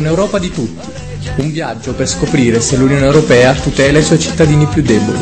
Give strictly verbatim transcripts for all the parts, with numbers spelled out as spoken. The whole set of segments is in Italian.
un'Europa di tutti. Un viaggio per scoprire se l'Unione Europea tutela i suoi cittadini più deboli.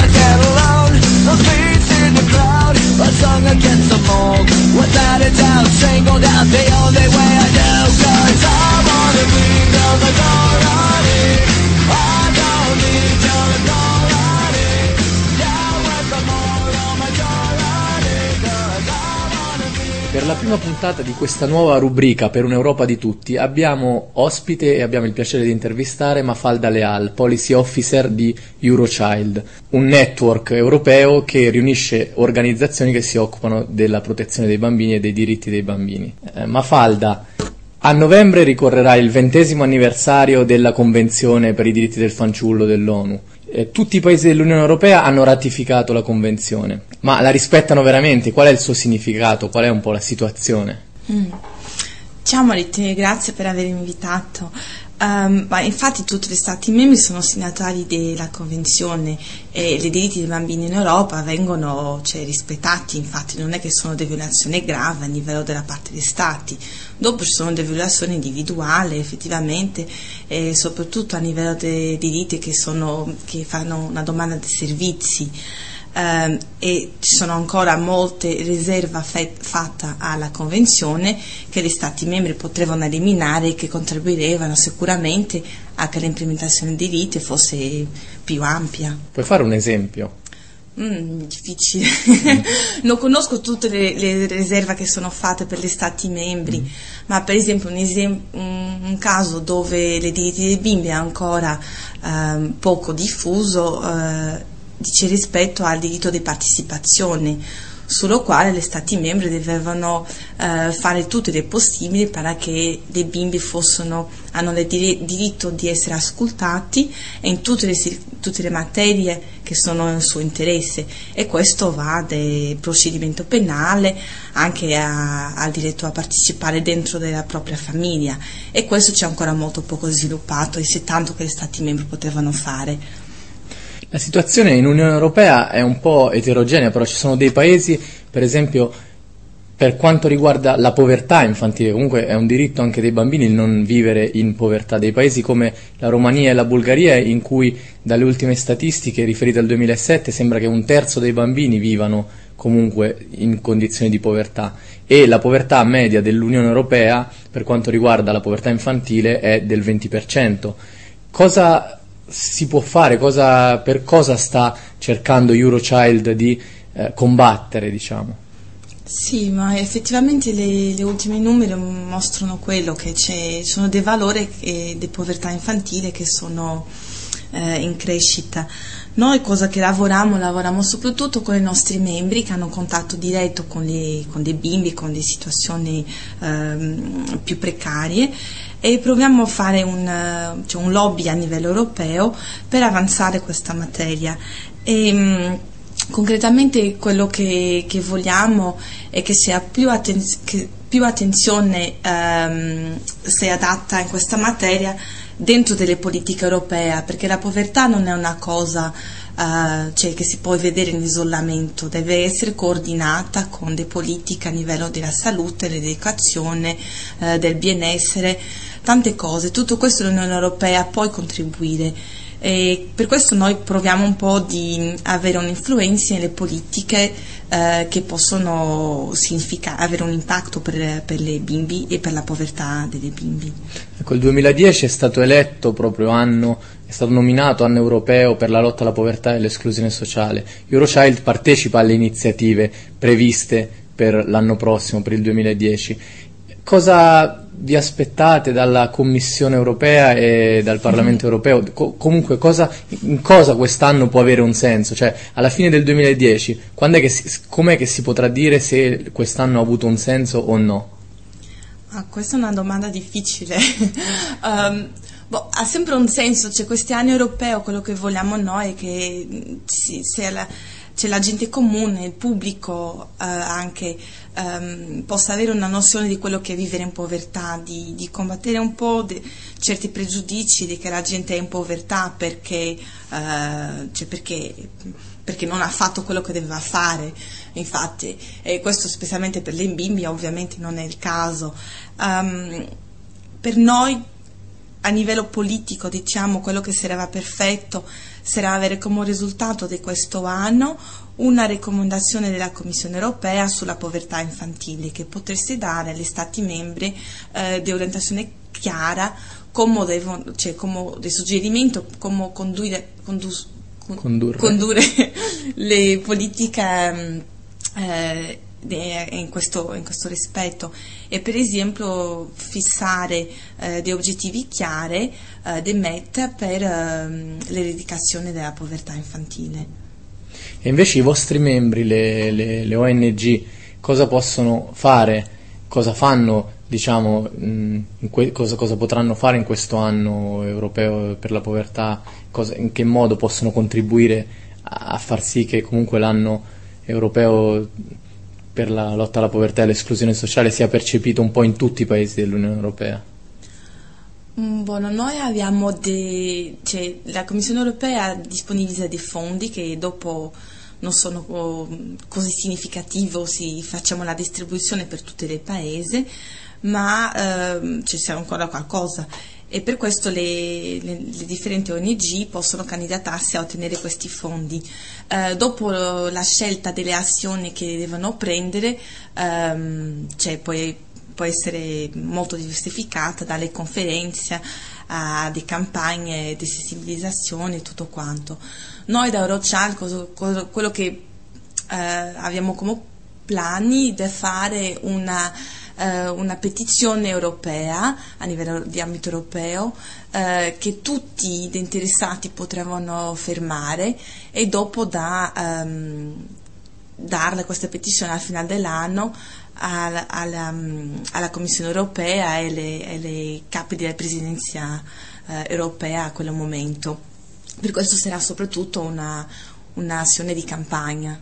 Per la prima puntata di questa nuova rubrica per un'Europa di tutti abbiamo ospite e abbiamo il piacere di intervistare Mafalda Leal, Policy Officer di Eurochild, un network europeo che riunisce organizzazioni che si occupano della protezione dei bambini e dei diritti dei bambini. Eh, Mafalda, a novembre ricorrerà il ventesimo anniversario della Convenzione per i diritti del fanciullo dell'ONU. Eh, tutti i paesi dell'Unione Europea hanno ratificato la Convenzione, ma la rispettano veramente? Qual è il suo significato? Qual è un po' la situazione? Mm. Ciao Marite, grazie per avermi invitato. Um, ma infatti tutti gli Stati membri sono signatari della Convenzione e i diritti dei bambini in Europa vengono cioè, rispettati, infatti non è che sono delle violazioni gravi a livello della parte degli Stati. Dopo ci sono delle violazioni individuali effettivamente e soprattutto a livello dei diritti che, sono, che fanno una domanda di servizi. Um, e ci sono ancora molte riserve fatte alla Convenzione che gli Stati membri potevano eliminare e che contribuirebbero sicuramente a che l'implementazione dei diritti fosse più ampia. Puoi fare un esempio? Mm, difficile. Mm. Non conosco tutte le, le riserve che sono fatte per gli Stati membri, mm. ma per esempio un, esem- un, un caso dove i diritti dei bimbi è ancora um, poco diffuso uh, dice rispetto al diritto di partecipazione, sullo quale gli Stati membri dovevano eh, fare tutto il possibile per che i bimbi fossero, hanno il diritto di essere ascoltati in tutte le, tutte le materie che sono nel suo interesse, e questo va dal procedimento penale anche a, al diritto a partecipare dentro della propria famiglia, e questo c'è ancora molto poco sviluppato e c'è tanto che gli Stati membri potevano fare. La situazione in Unione Europea è un po' eterogenea, però ci sono dei paesi, per esempio, per quanto riguarda la povertà infantile, comunque è un diritto anche dei bambini il non vivere in povertà, dei paesi come la Romania e la Bulgaria, in cui dalle ultime statistiche riferite al duemilasette sembra che un terzo dei bambini vivano comunque in condizioni di povertà, e la povertà media dell'Unione Europea per quanto riguarda la povertà infantile è del venti per cento. Cosa si può fare? Cosa, per cosa sta cercando Eurochild di eh, combattere, diciamo? Sì, ma effettivamente le, le ultime numeri mostrano quello che c'è, sono dei valori eh, di povertà infantile che sono eh, in crescita. Noi cosa che lavoriamo? Lavoriamo soprattutto con i nostri membri che hanno contatto diretto con, le, con dei bimbi, con le situazioni ehm, più precarie, e proviamo a fare un, cioè un lobby a livello europeo per avanzare questa materia. E, mh, concretamente quello che, che vogliamo è che sia più, atten- che più attenzione ehm, sia adatta in questa materia dentro delle politiche europee, perché la povertà non è una cosa uh, cioè, che si può vedere in isolamento, deve essere coordinata con delle politiche a livello della salute, dell'educazione, uh, del benessere, tante cose. Tutto questo l'Unione Europea può contribuire, e per questo noi proviamo un po' di avere un'influenza nelle politiche eh, che possono significare, avere un impatto per, per le bimbi e per la povertà delle bimbi. Ecco, il duemiladieci è stato eletto proprio anno, è stato nominato anno europeo per la lotta alla povertà e l'esclusione sociale. Eurochild partecipa alle iniziative previste per l'anno prossimo, per il duemiladieci. Cosa vi aspettate dalla Commissione europea e dal Parlamento europeo? Co- comunque cosa, in cosa quest'anno può avere un senso? Cioè, alla fine del duemiladieci, quando è che si, com'è che si potrà dire se quest'anno ha avuto un senso o no? Ah, questa è una domanda difficile. um, boh, ha sempre un senso, cioè questi anni europei, quello che vogliamo noi è che si, sia la, cioè la gente comune, il pubblico eh, anche ehm, possa avere una nozione di quello che è vivere in povertà, di, di combattere un po' de, certi pregiudizi di che la gente è in povertà perché, eh, cioè perché, perché non ha fatto quello che doveva fare. Infatti, e questo specialmente per le bimbi ovviamente non è il caso. Um, per noi a livello politico, diciamo, quello che sarebbe perfetto sarà avere come risultato di questo anno una raccomandazione della Commissione europea sulla povertà infantile che potreste dare agli Stati membri eh, di orientazione chiara come devono, cioè come dei suggerimenti, come condurre, condus, condurre. condurre le politiche eh, in questo, in questo rispetto e per esempio fissare eh, dei obiettivi chiari eh, dei M E T per eh, l'eradicazione della povertà infantile. E invece i vostri membri, le, le, le O N G, cosa possono fare, cosa fanno, diciamo, mh, in que- cosa, cosa potranno fare in questo anno europeo per la povertà, cosa, in che modo possono contribuire a, a far sì che comunque l'anno europeo per la lotta alla povertà e l'esclusione sociale sia percepito un po' in tutti i paesi dell'Unione Europea? Buono, noi abbiamo dei, cioè, la Commissione Europea disponibilizza dei fondi che dopo non sono così significativi se facciamo la distribuzione per tutti i paesi, ma ehm, ci sia ancora qualcosa e per questo le, le, le differenti O N G possono candidatarsi a ottenere questi fondi. Eh, dopo la scelta delle azioni che devono prendere, ehm, cioè, poi può essere molto diversificata dalle conferenze a delle campagne di sensibilizzazione e tutto quanto. Noi da Eurochild quello che eh, abbiamo come piani è fare una, eh, una petizione europea a livello di ambito europeo eh, che tutti gli interessati potranno firmare e dopo da ehm, darle questa petizione al finale dell'anno alla, alla, alla Commissione europea e le, e le capi della presidenza eh, europea a quel momento. Per questo sarà soprattutto una, un'azione di campagna.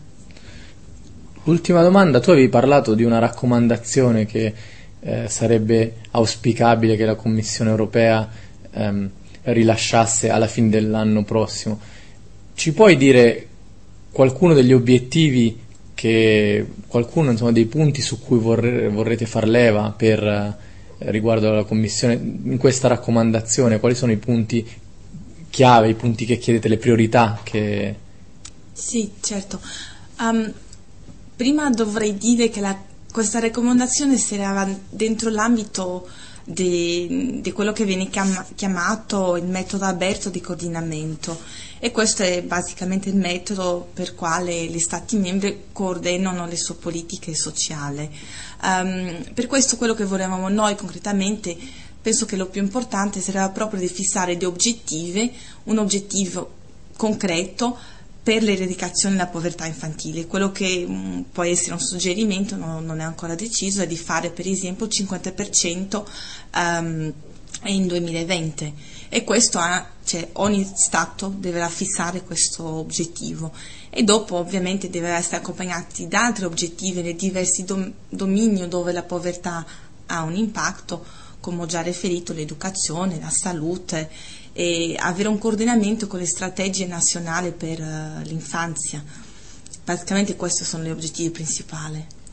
Ultima domanda, tu avevi parlato di una raccomandazione che eh, sarebbe auspicabile che la Commissione europea ehm, rilasciasse alla fine dell'anno prossimo. Ci puoi dire qualcuno degli obiettivi che qualcuno, insomma, dei punti su cui vorre, vorrete far leva per eh, riguardo alla Commissione in questa raccomandazione? Quali sono i punti chiave, i punti che chiedete, le priorità che... Sì, certo. Um, prima dovrei dire che la, questa raccomandazione sarà dentro l'ambito di, di quello che viene chiama, chiamato il metodo aperto di coordinamento e questo è basicamente il metodo per quale gli Stati membri coordinano le sue politiche sociali. Um, per questo quello che volevamo noi concretamente, penso che lo più importante sarà proprio di fissare degli obiettivi, un obiettivo concreto per l'eradicazione della povertà infantile. Quello che mh, può essere un suggerimento, no, non è ancora deciso, è di fare per esempio il cinquanta per cento um, in duemilaventi e questo ha, cioè, ogni Stato dovrà fissare questo obiettivo e dopo ovviamente deve essere accompagnati da altri obiettivi nei diversi dom- domini dove la povertà ha un impatto, come ho già riferito, l'educazione, la salute e avere un coordinamento con le strategie nazionali per uh, l'infanzia. Praticamente questi sono gli obiettivi principali.